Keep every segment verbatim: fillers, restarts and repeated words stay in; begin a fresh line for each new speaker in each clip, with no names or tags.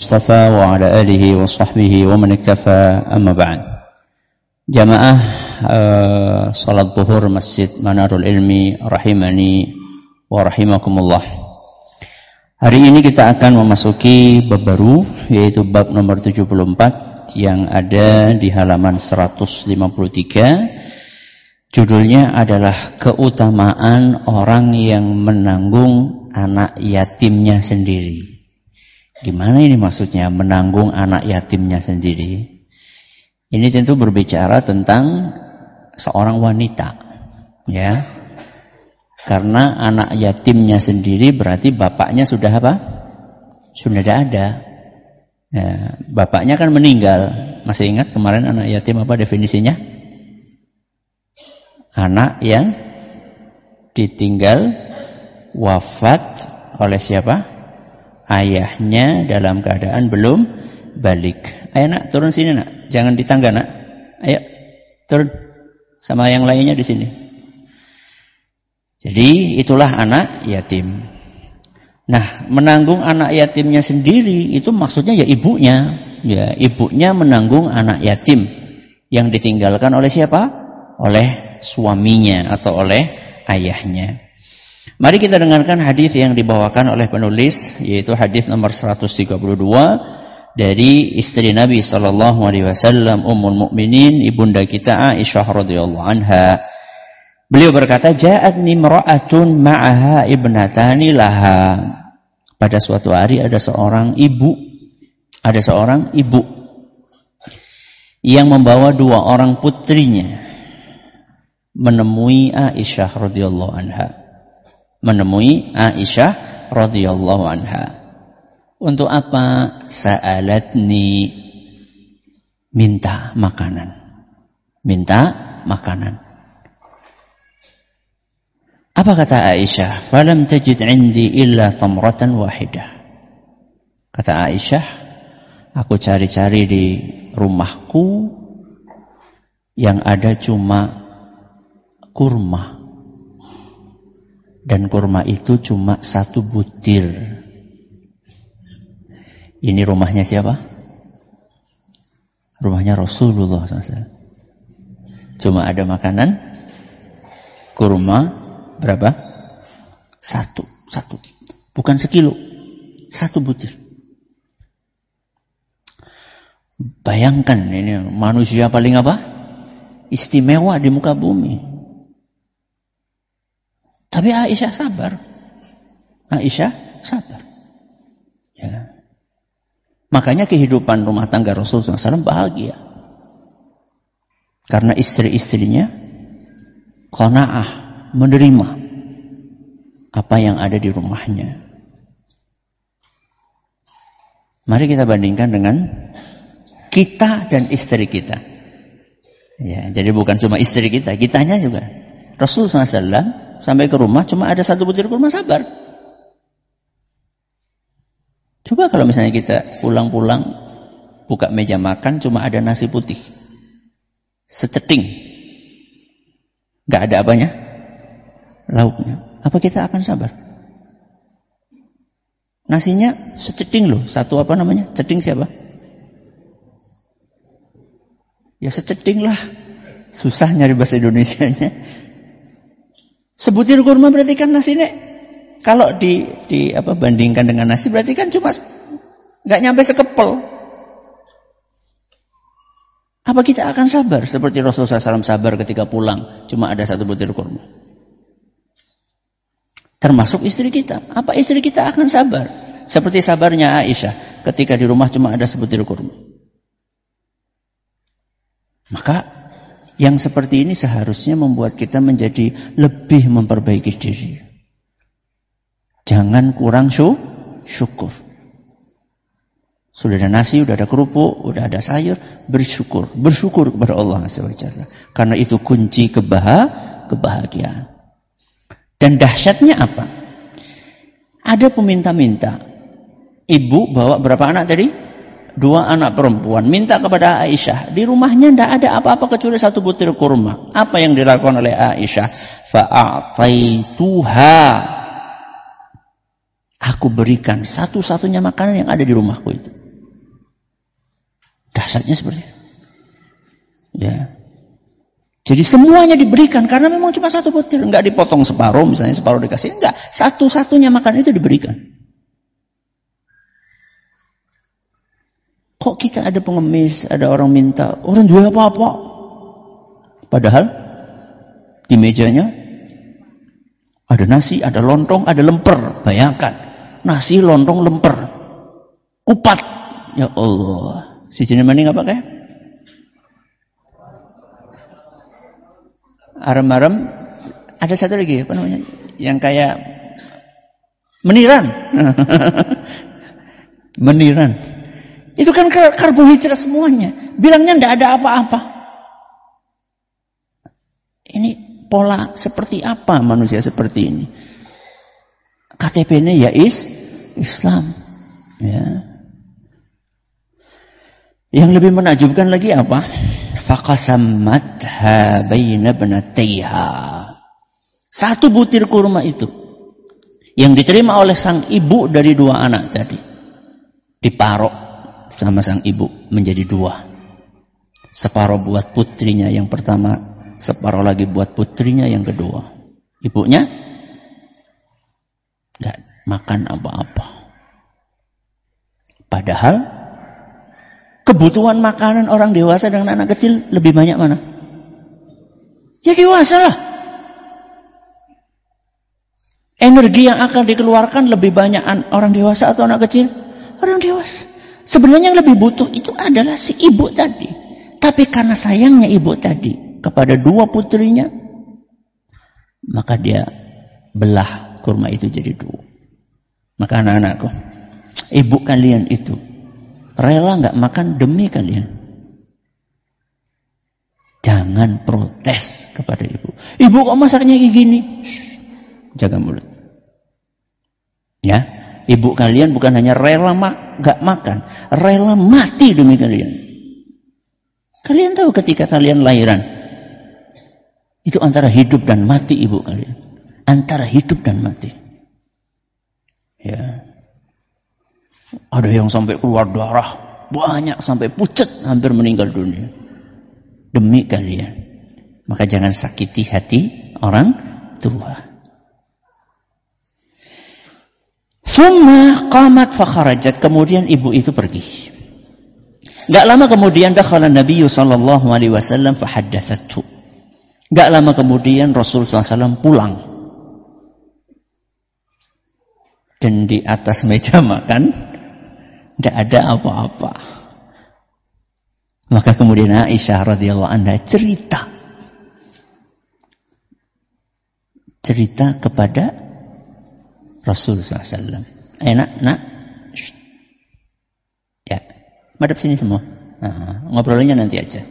اصطفى وعلى آله وصحبه ومن اكتفى أما بعد. Jamaah uh, salat zuhur Masjid Manarul Ilmi rahimani wa rahimakumullah. Hari ini kita akan memasuki bab baru, yaitu bab nomor tujuh puluh empat yang ada di halaman seratus lima puluh tiga. Judulnya adalah keutamaan orang yang menanggung anak yatimnya sendiri. Gimana ini maksudnya menanggung anak yatimnya sendiri? Ini tentu berbicara tentang seorang wanita, ya. Karena anak yatimnya sendiri berarti bapaknya sudah apa? Sudah tidak ada. Ya, bapaknya kan meninggal. Masih ingat kemarin anak yatim apa definisinya? Anak yang ditinggal wafat oleh siapa? Ayahnya dalam keadaan belum balik. Ayo nak, turun sini nak. Jangan di tangga nak. Ayo, turun. Sama yang lainnya di sini. Jadi itulah anak yatim. Nah, menanggung anak yatimnya sendiri itu maksudnya ya ibunya. Ya, ibunya menanggung anak yatim yang ditinggalkan oleh siapa? Oleh suaminya atau oleh ayahnya. Mari kita dengarkan hadis yang dibawakan oleh penulis, yaitu hadis nomor seratus tiga puluh dua dari istri Nabi sallallahu alaihi wasallam, Ummul Mukminin, ibunda kita Aisyah radhiyallahu anha. Beliau berkata, "Ja'atni imra'atun ma'aha ibnatani laha." Pada suatu hari ada seorang ibu, ada seorang ibu yang membawa dua orang putrinya menemui Aisyah radhiyallahu anha. Menemui Aisyah radhiyallahu anha. Untuk apa? Sa'alatni, minta makanan. Minta makanan. Apa kata Aisyah? Falam tajid 'indi illa tamratan wahidah. Kata Aisyah, aku cari-cari di rumahku yang ada cuma kurma. Dan kurma itu cuma satu butir. Ini rumahnya siapa? Rumahnya Rasulullah shallallahu alaihi wasallam. Cuma ada makanan kurma berapa? Satu, satu. Bukan sekilo, satu butir. Bayangkan ini manusia paling apa? Istimewa di muka bumi. Tapi Aisyah sabar. Aisyah sabar. Ya. Makanya kehidupan rumah tangga Rasulullah shallallahu alaihi wasallam bahagia. Karena istri-istrinya qanaah, menerima apa yang ada di rumahnya. Mari kita bandingkan dengan kita dan istri kita. Ya, jadi bukan cuma istri kita, kitanya juga. Rasulullah shallallahu alaihi wasallam sampai ke rumah cuma ada satu butir kurma, sabar. Coba kalau misalnya kita pulang-pulang buka meja makan cuma ada nasi putih seceting, nggak ada apanya, lauknya. Apa kita akan sabar? Nasinya seceting loh, satu apa namanya? Ceting siapa? Ya seceting lah, susah nyari bahasa Indonesianya. Sebutir kurma berarti kan nasinya. Kalau di, di apa bandingkan dengan nasi berarti kan cuma nggak nyampe sekepel. Apa kita akan sabar seperti Rasulullah shallallahu alaihi wasallam sabar ketika pulang cuma ada satu butir kurma? Termasuk istri kita. Apa istri kita akan sabar seperti sabarnya Aisyah ketika di rumah cuma ada sebutir kurma? Maka yang seperti ini seharusnya membuat kita menjadi lebih memperbaiki diri. Jangan kurang syukur. Sudah ada nasi, sudah ada kerupuk, sudah ada sayur, bersyukur. Bersyukur kepada Allah subhanahu wa taala. Karena itu kunci kebahagiaan. kebahagiaan. Dan dahsyatnya apa? Ada peminta-minta. Ibu bawa berapa anak tadi? Dua anak perempuan. Minta kepada Aisyah. Di rumahnya tidak ada apa-apa kecuali satu butir kurma. Apa yang dilakukan oleh Aisyah? Fa'ataituha. Aku berikan satu-satunya makanan yang ada di rumahku itu. Dahsyatnya seperti itu. Ya. Jadi semuanya diberikan karena memang cuma satu butir, enggak dipotong separuh, misalnya separuh dikasih, enggak, satu-satunya makan itu diberikan. Kok kita ada pengemis, ada orang minta, orang jual apa-apa? Padahal di mejanya ada nasi, ada lontong, ada lemper. Bayangkan, nasi, lontong, lemper, kupat. Ya Allah, si jenis maning apa kayak? Arem-arem, ada satu lagi apa namanya? Yang kayak meniran. Meniran. Itu kan karbohidrat semuanya. Bilangnya enggak ada apa-apa. Ini pola seperti apa manusia seperti ini? K T P-nya ya is Islam. Ya. Yang lebih menakjubkan lagi apa? Faqasammatha baina ibnatayha. Satu butir kurma itu yang diterima oleh sang ibu dari dua anak tadi diparok sama sang ibu menjadi dua. Separuh buat putrinya yang pertama, separuh lagi buat putrinya yang kedua. Ibunya enggak makan apa-apa. Padahal kebutuhan makanan orang dewasa dengan anak kecil lebih banyak mana? Ya dewasa lah. Energi yang akan dikeluarkan lebih banyak orang dewasa atau anak kecil? Orang dewasa. Sebenarnya yang lebih butuh itu adalah si ibu tadi. Tapi karena sayangnya ibu tadi kepada dua putrinya, maka dia belah kurma itu jadi dua. Maka anak-anakku, ibu kalian itu rela nggak makan demi kalian. Jangan protes kepada ibu. Ibu kok masaknya kayak gini? Jaga mulut. Ya, ibu kalian bukan hanya rela mak, nggak makan, rela mati demi kalian. Kalian tahu ketika kalian lahiran, itu antara hidup dan mati ibu kalian. Antara hidup dan mati. Ya. Ada yang sampai keluar darah banyak, sampai pucat, hampir meninggal dunia demi kalian. Maka jangan sakiti hati orang tua. Thumma qamat fakharajat, kemudian ibu itu pergi. Enggak lama kemudian dakhala Nabi sallallahu alaihi wasallam fahaddathathu. Enggak lama kemudian Rasul sallallahu alaihi wasallam pulang. Dan di atas meja makan tidak ada apa-apa. Maka kemudian Aisyah radhiyallahu anha cerita. Cerita kepada Rasul sallallahu alaihi wasallam. Enak, nak? Ya, madep sini semua. Nah, ngobrolnya nanti aja.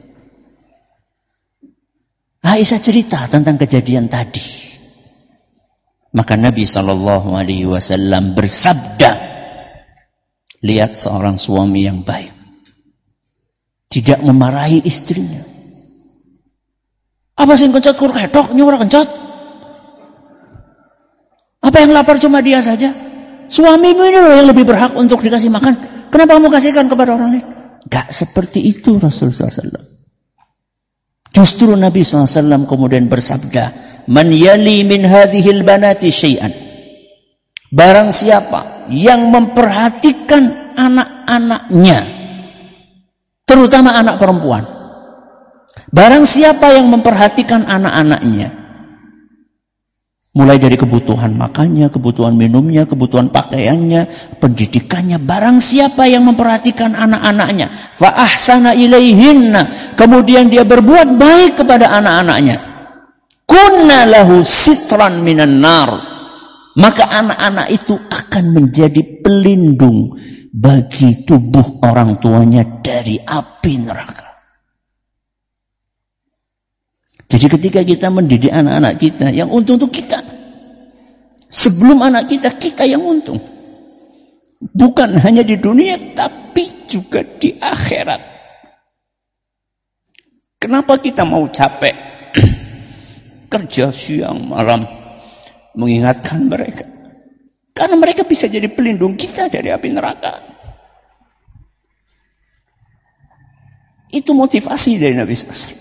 Aisyah cerita tentang kejadian tadi. Maka Nabi sallallahu alaihi wasallam bersabda, lihat seorang suami yang baik. Tidak memarahi istrinya. Apa sih kencot kur kedok nyuruh kencot? Apa yang lapar cuma dia saja? Suamimu ini loh yang lebih berhak untuk dikasih makan. Kenapa kamu kasihkan kepada orang lain? Gak seperti itu Rasulullah sallallahu alaihi wasallam. Justru Nabi sallallahu alaihi wasallam kemudian bersabda, man yali min hadhil banati syai'an. Barang siapa yang memperhatikan anak-anaknya, terutama anak perempuan. Barang siapa yang memperhatikan anak-anaknya, mulai dari kebutuhan makannya, kebutuhan minumnya, kebutuhan pakaiannya, pendidikannya. Barang siapa yang memperhatikan anak-anaknya, fa ahsana ilaihinna, kemudian dia berbuat baik kepada anak-anaknya, kunna lahu sitran minan nar, maka anak-anak itu akan menjadi pelindung bagi tubuh orang tuanya dari api neraka. Jadi ketika kita mendidik anak-anak kita, yang untung itu kita. Sebelum anak kita, kita yang untung. Bukan hanya di dunia, tapi juga di akhirat. Kenapa kita mau capek? Kerja siang malam mengingatkan mereka. Karena mereka bisa jadi pelindung kita dari api neraka. Itu motivasi dari Nabi sallallahu alaihi wasallam.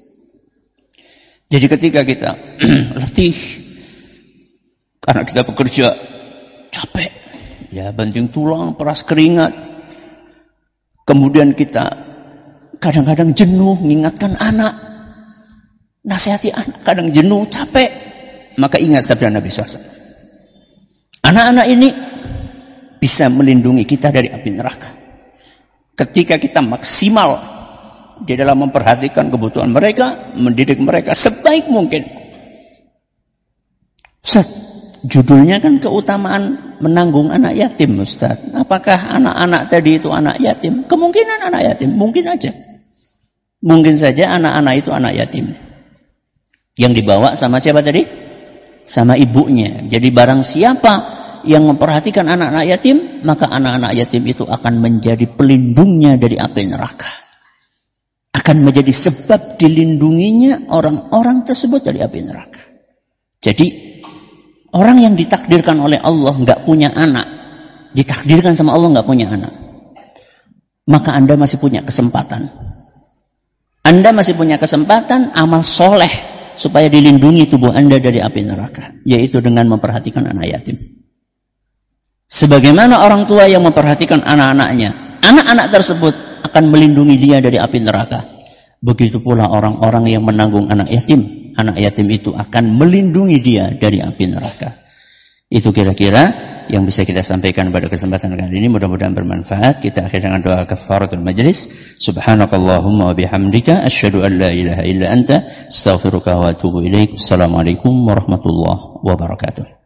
Jadi ketika kita letih karena kita bekerja capek, ya banting tulang, peras keringat, kemudian kita kadang-kadang jenuh mengingatkan anak, nasihati anak, kadang jenuh, capek, maka ingat sabda Nabi sallallahu alaihi wasallam. Anak-anak ini bisa melindungi kita dari api neraka. Ketika kita maksimal di dalam memperhatikan kebutuhan mereka, mendidik mereka sebaik mungkin. Ustaz, judulnya kan keutamaan menanggung anak yatim, Ustaz. Apakah anak-anak tadi itu anak yatim? Kemungkinan anak yatim, mungkin aja. Mungkin saja anak-anak itu anak yatim. Yang dibawa sama siapa tadi? Sama ibunya. Jadi barang siapa yang memperhatikan anak-anak yatim, maka anak-anak yatim itu akan menjadi pelindungnya dari api neraka. Akan menjadi sebab dilindunginya orang-orang tersebut dari api neraka. Jadi orang yang ditakdirkan oleh Allah nggak punya anak, ditakdirkan sama Allah nggak punya anak, maka Anda masih punya kesempatan. Anda masih punya kesempatan amal soleh supaya dilindungi tubuh Anda dari api neraka, yaitu dengan memperhatikan anak yatim. Sebagaimana orang tua yang memperhatikan anak-anaknya, anak-anak tersebut akan melindungi dia dari api neraka. Begitu pula orang-orang yang menanggung anak yatim. Anak yatim itu akan melindungi dia dari api neraka. Itu kira-kira yang bisa kita sampaikan pada kesempatan kali ini. Mudah-mudahan bermanfaat. Kita akhiri dengan doa kafaratul majlis. Subhanakallahumma wa bihamdika asyhadu an la ilaha illa anta astaghfiruka wa atubu ilaik. Assalamualaikum warahmatullahi wabarakatuh.